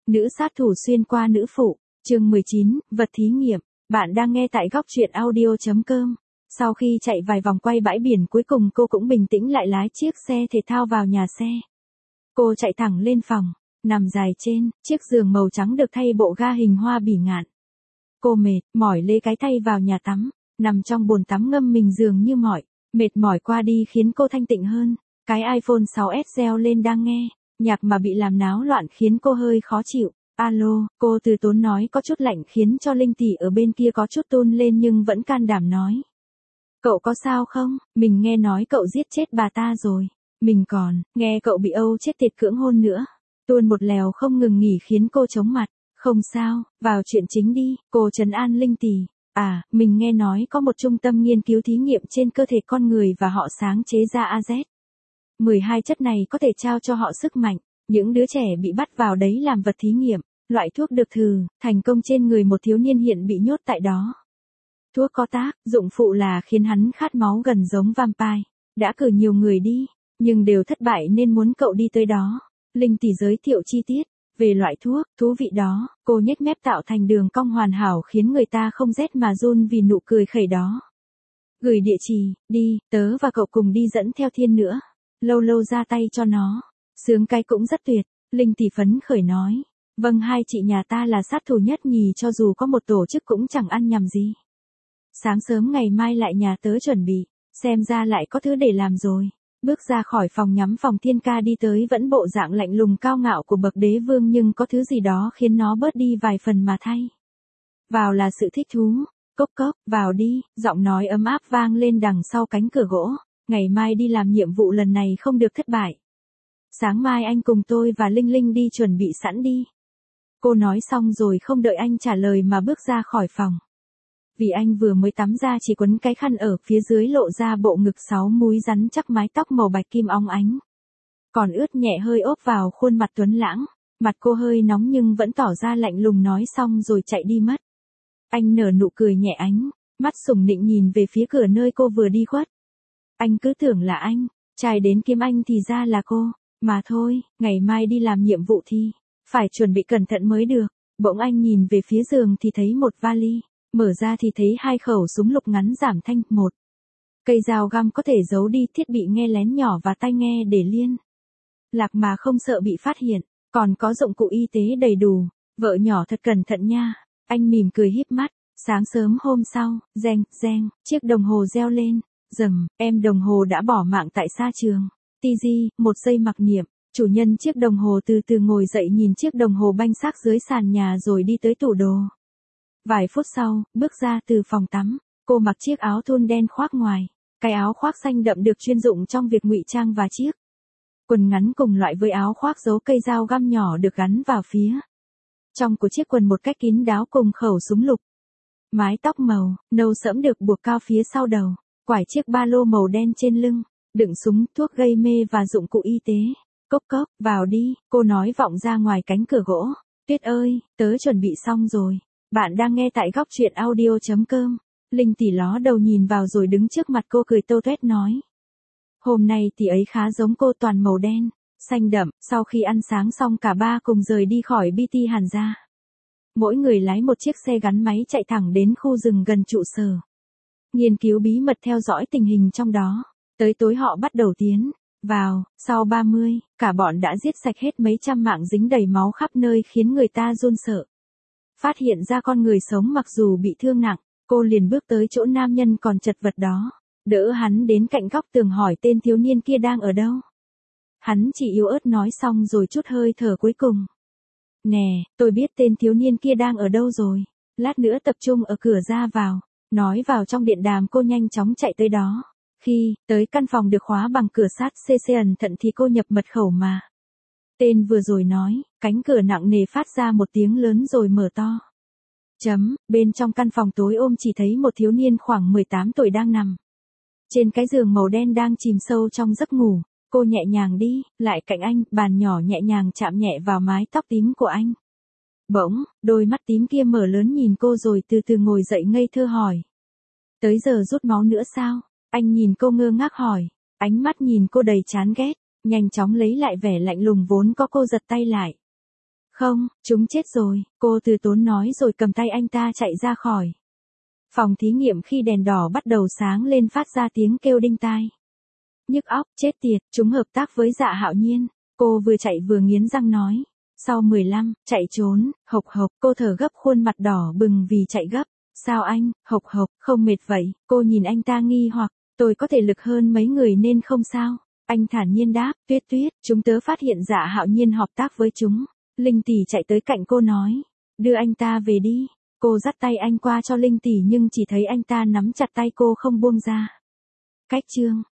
Nữ sát thủ xuyên qua nữ phụ, chương 19, vật thí nghiệm. Bạn đang nghe tại góc truyện audio.com. Sau khi chạy vài vòng quay bãi biển cuối cùng cô cũng bình tĩnh lại lái chiếc xe thể thao vào nhà xe. Cô chạy thẳng lên phòng, nằm dài trên chiếc giường màu trắng được thay bộ ga hình hoa bỉ ngạn. Cô mệt, mỏi lê cái thay vào nhà tắm, nằm trong bồn tắm ngâm mình dường như mệt mỏi qua đi khiến cô thanh tịnh hơn. Cái iPhone 6s reo lên đang nghe nhạc mà bị làm náo loạn khiến cô hơi khó chịu. Alo, cô từ tốn nói có chút lạnh khiến cho Linh tỷ ở bên kia có chút run lên nhưng vẫn can đảm nói. Cậu có sao không? Mình nghe nói cậu giết chết bà ta rồi. Mình còn nghe cậu bị Âu chết tiệt cưỡng hôn nữa. Tuôn một lèo không ngừng nghỉ khiến cô chóng mặt. Không sao, vào chuyện chính đi, cô trấn an Linh tỷ. À, mình nghe nói có một trung tâm nghiên cứu thí nghiệm trên cơ thể con người và họ sáng chế ra AZ. 12 chất này có thể trao cho họ sức mạnh. Những đứa trẻ bị bắt vào đấy làm vật thí nghiệm. Loại thuốc được thử thành công trên người một thiếu niên hiện bị nhốt tại đó. Thuốc có tác dụng phụ là khiến hắn khát máu gần giống vampire. Đã cử nhiều người đi, nhưng đều thất bại nên muốn cậu đi tới đó. Linh tỷ giới thiệu chi tiết về loại thuốc thú vị đó. Cô nhếch mép tạo thành đường cong hoàn hảo khiến người ta không rét mà run vì nụ cười khẩy đó. Gửi địa chỉ, đi, tớ và cậu cùng đi dẫn theo Thiên nữa. Lâu lâu ra tay cho nó. Sướng cái cũng rất tuyệt. Linh tỷ phấn khởi nói. Vâng, hai chị nhà ta là sát thủ nhất nhì, cho dù có một tổ chức cũng chẳng ăn nhầm gì. Sáng sớm ngày mai lại nhà tớ chuẩn bị, xem ra lại có thứ để làm rồi. Bước ra khỏi phòng nhắm phòng Thiên ca đi tới vẫn bộ dạng lạnh lùng cao ngạo của bậc đế vương nhưng có thứ gì đó khiến nó bớt đi vài phần mà thay. Vào là sự thích thú. Cốc cốc, vào đi, giọng nói ấm áp vang lên đằng sau cánh cửa gỗ. Ngày mai đi làm nhiệm vụ lần này không được thất bại. Sáng mai anh cùng tôi và Linh Linh đi chuẩn bị sẵn đi. Cô nói xong rồi không đợi anh trả lời mà bước ra khỏi phòng. Vì anh vừa mới tắm ra chỉ quấn cái khăn ở phía dưới lộ ra bộ ngực 6 múi rắn chắc mái tóc màu bạch kim óng ánh. Còn ướt nhẹ hơi ốp vào khuôn mặt tuấn lãng. Mặt cô hơi nóng nhưng vẫn tỏ ra lạnh lùng nói xong rồi chạy đi mất. Anh nở nụ cười nhẹ ánh, mắt sủng nịnh nhìn về phía cửa nơi cô vừa đi khuất. Anh cứ tưởng là anh, trai đến kiếm anh thì ra là cô. Mà thôi, ngày mai đi làm nhiệm vụ thì phải chuẩn bị cẩn thận mới được. Bỗng anh nhìn về phía giường thì thấy một vali, mở ra thì thấy 2 khẩu súng lục ngắn giảm thanh, 1 cây dao găm có thể giấu đi thiết bị nghe lén nhỏ và tai nghe để liên lạc mà không sợ bị phát hiện, còn có dụng cụ y tế đầy đủ. Vợ nhỏ thật cẩn thận nha. Anh mỉm cười híp mắt. Sáng sớm hôm sau, reng, reng, chiếc đồng hồ reo lên. Rầm, em đồng hồ đã bỏ mạng tại xa trường. TG, 1 giây mặc niệm. Chủ nhân chiếc đồng hồ từ từ ngồi dậy nhìn chiếc đồng hồ banh xác dưới sàn nhà rồi đi tới tủ đồ. Vài phút sau, bước ra từ phòng tắm, cô mặc chiếc áo thun đen khoác ngoài. Cái áo khoác xanh đậm được chuyên dụng trong việc ngụy trang và chiếc quần ngắn cùng loại với áo khoác giấu cây dao găm nhỏ được gắn vào phía trong của chiếc quần một cách kín đáo cùng khẩu súng lục. Mái tóc màu nâu sẫm được buộc cao phía sau đầu, quải chiếc ba lô màu đen trên lưng, đựng súng, thuốc gây mê và dụng cụ y tế. Cốc cốc, vào đi, cô nói vọng ra ngoài cánh cửa gỗ. Tuyết ơi, tớ chuẩn bị xong rồi. Bạn đang nghe tại góc truyện audio.com. Linh tỷ ló đầu nhìn vào rồi đứng trước mặt cô cười tô toét nói. Hôm nay tỷ ấy khá giống cô, toàn màu đen, xanh đậm. Sau khi ăn sáng xong cả ba cùng rời đi khỏi BT Hàn gia. Mỗi người lái một chiếc xe gắn máy chạy thẳng đến khu rừng gần trụ sở. Nghiên cứu bí mật theo dõi tình hình trong đó. Tới tối họ bắt đầu tiến vào. Sau 30, cả bọn đã giết sạch hết mấy trăm mạng dính đầy máu khắp nơi khiến người ta run sợ. Phát hiện ra con người sống mặc dù bị thương nặng, cô liền bước tới chỗ nam nhân còn chật vật đó. Đỡ hắn đến cạnh góc tường hỏi tên thiếu niên kia đang ở đâu. Hắn chỉ yếu ớt nói xong rồi chút hơi thở cuối cùng. Nè, tôi biết tên thiếu niên kia đang ở đâu rồi. Lát nữa tập trung ở cửa ra vào. Nói vào trong điện đàm cô nhanh chóng chạy tới đó. Khi tới căn phòng được khóa bằng cửa sắt CC ẩn thận thì cô nhập mật khẩu mà tên vừa rồi nói, cánh cửa nặng nề phát ra một tiếng lớn rồi mở to. Bên trong căn phòng tối ôm chỉ thấy một thiếu niên khoảng 18 tuổi đang nằm trên cái giường màu đen đang chìm sâu trong giấc ngủ. Cô nhẹ nhàng đi lại cạnh anh, bàn nhỏ nhẹ nhàng chạm nhẹ vào mái tóc tím của anh. Bỗng, đôi mắt tím kia mở lớn nhìn cô rồi từ từ ngồi dậy ngây thơ hỏi. Tới giờ rút máu nữa sao? Anh nhìn cô ngơ ngác hỏi, ánh mắt nhìn cô đầy chán ghét, nhanh chóng lấy lại vẻ lạnh lùng vốn có cô giật tay lại. Không, chúng chết rồi, cô từ tốn nói rồi cầm tay anh ta chạy ra khỏi phòng thí nghiệm khi đèn đỏ bắt đầu sáng lên phát ra tiếng kêu đinh tai. Nhức óc, chết tiệt, chúng hợp tác với Dạ Hạo Nhiên. Cô vừa chạy vừa nghiến răng nói. Sau 15, chạy trốn, hộc hộc, cô thở gấp khuôn mặt đỏ bừng vì chạy gấp. Sao anh, hộc hộc, không mệt vậy? Cô nhìn anh ta nghi hoặc, tôi có thể lực hơn mấy người nên không sao. Anh thản nhiên đáp, Tuyết Tuyết, chúng tớ phát hiện Dạ Hạo Nhiên hợp tác với chúng. Linh Tỷ chạy tới cạnh cô nói, đưa anh ta về đi. Cô dắt tay anh qua cho Linh Tỷ nhưng chỉ thấy anh ta nắm chặt tay cô không buông ra. Cách chương